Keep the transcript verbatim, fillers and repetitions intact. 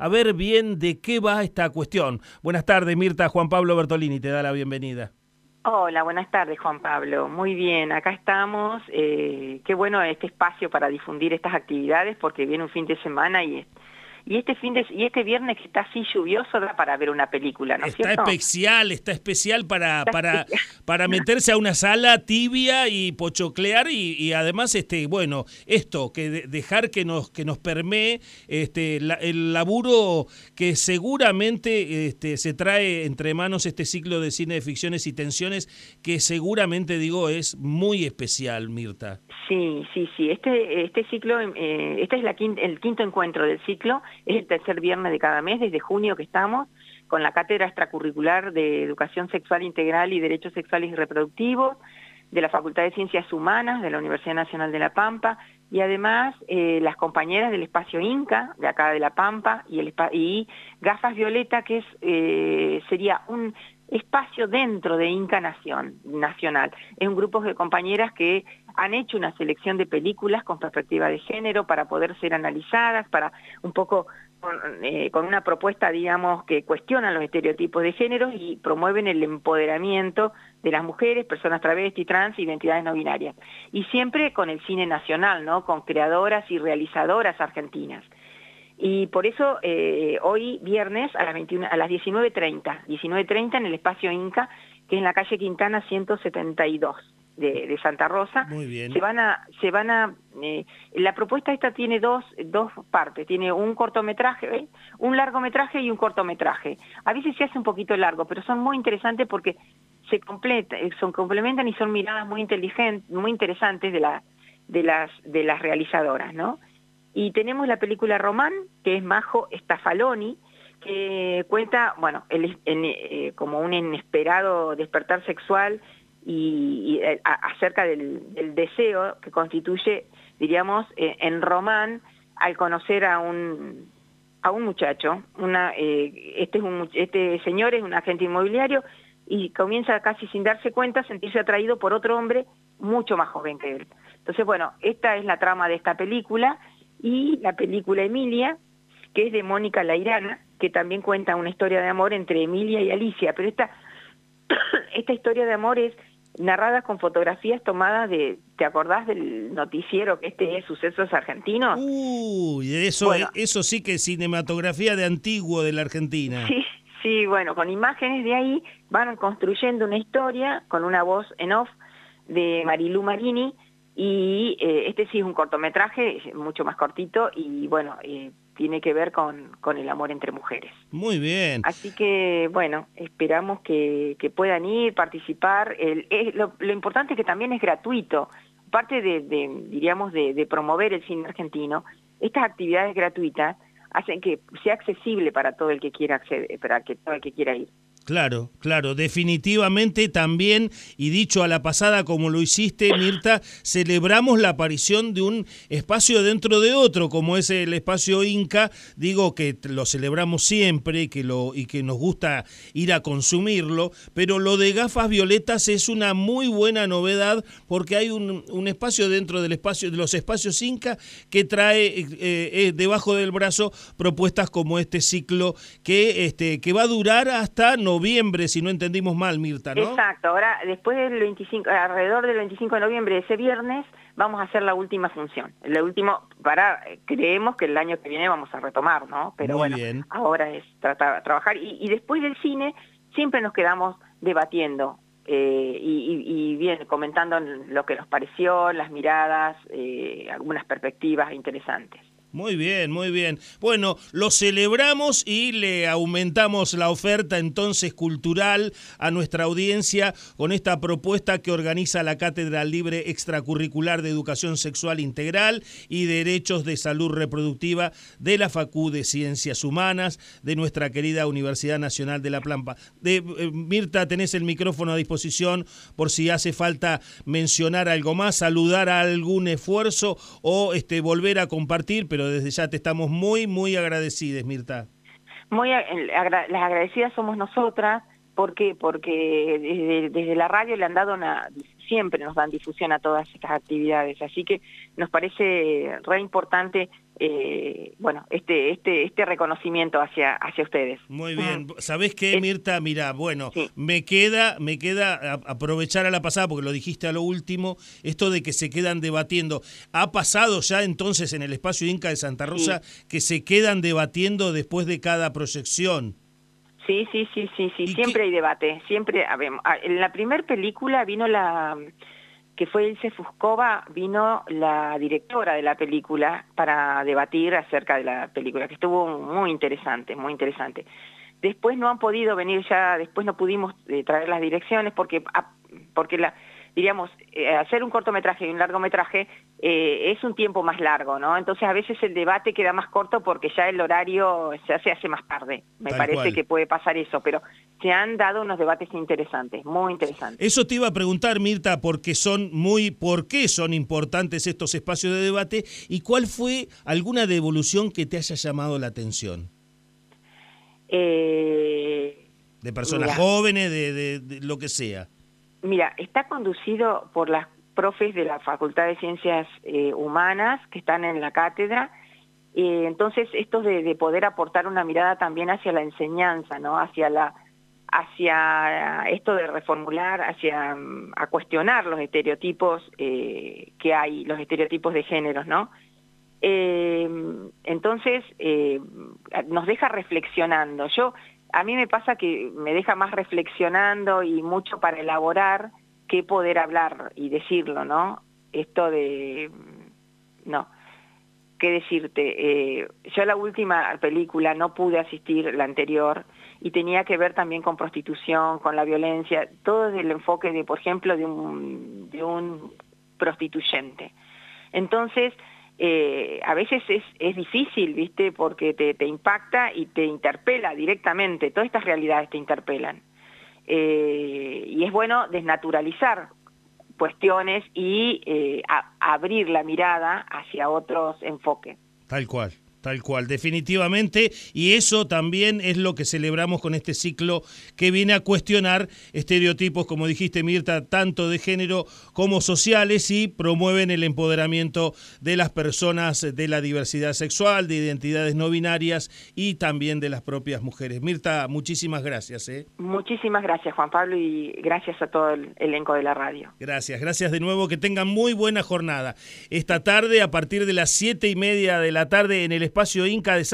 a ver bien de qué va esta cuestión. Buenas tardes, Mirta. Juan Pablo Bertolini te da la bienvenida. Hola, buenas tardes, Juan Pablo. Muy bien, acá estamos. Eh, qué bueno este espacio para difundir estas actividades, porque viene un fin de semana y, y este fin de y este viernes que está así lluvioso da para ver una película, ¿no es Está cierto? especial, está especial para, Está para, especial. para meterse a una sala tibia y pochoclear y, y además, este, bueno, esto, que de, dejar que nos, que nos permee este, la, el laburo que seguramente este, se trae entre manos este ciclo de cine de ficciones y tensiones, que seguramente, digo, es muy especial, Mirta. Sí, sí, sí. Este, este ciclo, eh, este es la quinta, el quinto encuentro del ciclo, es el tercer viernes de cada mes, desde junio que estamos, con la Cátedra Extracurricular de Educación Sexual Integral y Derechos Sexuales y Reproductivos, de la Facultad de Ciencias Humanas de la Universidad Nacional de La Pampa, y además eh, las compañeras del Espacio Inca, de acá de La Pampa, y, el, y Gafas Violeta, que es eh, sería un espacio dentro de Inca Nación, Nacional. Es un grupo de compañeras que han hecho una selección de películas con perspectiva de género para poder ser analizadas, para un poco con, eh, con una propuesta, digamos, que cuestiona los estereotipos de género y promueven el empoderamiento de las mujeres, personas travesti, trans, identidades no binarias. Y siempre con el cine nacional, ¿no? Con creadoras y realizadoras argentinas. Y por eso eh, hoy viernes a las, veintiuna, a las diecinueve treinta, diecinueve treinta en el Espacio Inca, que es en la calle Quintana ciento setenta y dos de, de Santa Rosa. Muy bien. Se van a, se van a, eh, la propuesta esta tiene dos, dos partes, tiene un cortometraje, ¿eh? un largometraje y un cortometraje. A veces se hace un poquito largo, pero son muy interesantes porque se completa, son, complementan y son miradas muy inteligentes, muy interesantes de, la, de, las, de las realizadoras, ¿no? Y tenemos la película Román, que es Majo Stafaloni, que cuenta, bueno, el, en, eh, como un inesperado despertar sexual y, y a, acerca del, del deseo que constituye, diríamos, eh, en Román, al conocer a un a un muchacho. Una, eh, este, es un, este señor es un agente inmobiliario y comienza casi sin darse cuenta a sentirse atraído por otro hombre mucho más joven que él. Entonces, bueno, esta es la trama de esta película. Y la película Emilia, que es de Mónica Lairana, que también cuenta una historia de amor entre Emilia y Alicia, pero esta, esta historia de amor es narrada con fotografías tomadas de, ¿te acordás del noticiero que este es Sucesos Argentinos? Uy, eso, bueno, eso sí que es cinematografía de antiguo de la Argentina. Sí, sí, bueno, con imágenes de ahí van construyendo una historia con una voz en off de Marilú Marini. Y eh, este sí es un cortometraje, mucho más cortito, y bueno, eh, tiene que ver con, con el amor entre mujeres. Muy bien. Así que, bueno, esperamos que, que puedan ir, participar. El, es, lo, lo importante es que también es gratuito. Aparte de, de diríamos, de, de promover el cine argentino, estas actividades gratuitas hacen que sea accesible para todo el que quiera acceder, para que todo el que quiera ir. Claro, claro, definitivamente también, y dicho a la pasada como lo hiciste, Mirta, celebramos la aparición de un espacio dentro de otro, como es el espacio Inca. Digo que lo celebramos siempre que lo, y que nos gusta ir a consumirlo, pero lo de Gafas Violetas es una muy buena novedad porque hay un, un espacio dentro del espacio de los espacios Inca que trae eh, eh, debajo del brazo propuestas como este ciclo que, este, que va a durar hasta noviembre, si no entendimos mal, Mirta, ¿no? Exacto, ahora después del veinticinco, alrededor del veinticinco de noviembre, ese viernes, vamos a hacer la última función. El último, para, creemos que el año que viene vamos a retomar, ¿no? Pero Muy bueno, bien. ahora es tratar, trabajar, y, y después del cine siempre nos quedamos debatiendo, eh, y, y, y bien, comentando lo que nos pareció, las miradas, eh, algunas perspectivas interesantes. Muy bien, muy bien. Bueno, lo celebramos y le aumentamos la oferta entonces cultural a nuestra audiencia con esta propuesta que organiza la Cátedra Libre Extracurricular de Educación Sexual Integral y Derechos de Salud Reproductiva de la Facu de Ciencias Humanas de nuestra querida Universidad Nacional de La Pampa. De, eh, Mirta, tenés el micrófono a disposición por si hace falta mencionar algo más, saludar a algún esfuerzo o este, volver a compartir, pero desde ya te estamos muy, muy agradecidos, Mirta. Muy agra las agradecidas somos nosotras, ¿por qué? Porque desde, desde la radio le han dado una, siempre nos dan difusión a todas estas actividades, así que nos parece re importante eh, bueno, este, este, este reconocimiento hacia, hacia ustedes. Muy bien. Mm. ¿Sabés qué, Mirta? Mira, bueno, Sí. me queda, me queda a- aprovechar a la pasada, porque lo dijiste a lo último, esto de que se quedan debatiendo. ¿Ha pasado ya entonces en el espacio Inca de Santa Rosa Sí. que se quedan debatiendo después de cada proyección? Sí, sí, sí, sí, sí, ¿Y siempre qué? hay debate, siempre, a ver, a- en la primer película vino la, que fue Ilse Fuscova, vino la directora de la película para debatir acerca de la película, que estuvo muy interesante, muy interesante. Después no han podido venir ya, después no pudimos eh, traer las direcciones porque, a- porque la, diríamos, eh, hacer un cortometraje y un largometraje eh, es un tiempo más largo, ¿no? Entonces a veces el debate queda más corto porque ya el horario se hace, hace más tarde. Me Tal parece cual. que puede pasar eso, pero se han dado unos debates interesantes, muy interesantes. Eso te iba a preguntar, Mirta, porque son muy, ¿por qué son importantes estos espacios de debate? ¿Y cuál fue alguna devolución que te haya llamado la atención? Eh, De personas mira, jóvenes, de, de, de lo que sea. Mira, está conducido por las profes de la Facultad de Ciencias eh, Humanas que están en la cátedra. Eh, entonces, esto de, de poder aportar una mirada también hacia la enseñanza, ¿no? Hacia la, hacia esto de reformular, hacia mm, a cuestionar los estereotipos eh, que hay, los estereotipos de géneros, ¿no? Eh, entonces, eh, nos deja reflexionando. Yo, a mí me pasa que me deja más reflexionando y mucho para elaborar que poder hablar y decirlo, ¿no? Esto de... no, qué decirte. Eh, yo la última película no pude asistir, la anterior, y tenía que ver también con prostitución, con la violencia, todo desde el enfoque de, por ejemplo, de un, de un prostituyente. Entonces, eh, a veces es, es difícil, ¿viste? Porque te, te impacta y te interpela directamente, todas estas realidades te interpelan. Eh, y es bueno desnaturalizar cuestiones y eh, a, abrir la mirada hacia otros enfoques. Tal cual. Tal cual, definitivamente, y eso también es lo que celebramos con este ciclo que viene a cuestionar estereotipos, como dijiste, Mirta, tanto de género como sociales, y promueven el empoderamiento de las personas de la diversidad sexual, de identidades no binarias y también de las propias mujeres. Mirta, muchísimas gracias. ¿eh? Muchísimas gracias, Juan Pablo, y gracias a todo el elenco de la radio. Gracias, gracias de nuevo, que tengan muy buena jornada. Esta tarde, a partir de las siete y media de la tarde, en el espacio Inca de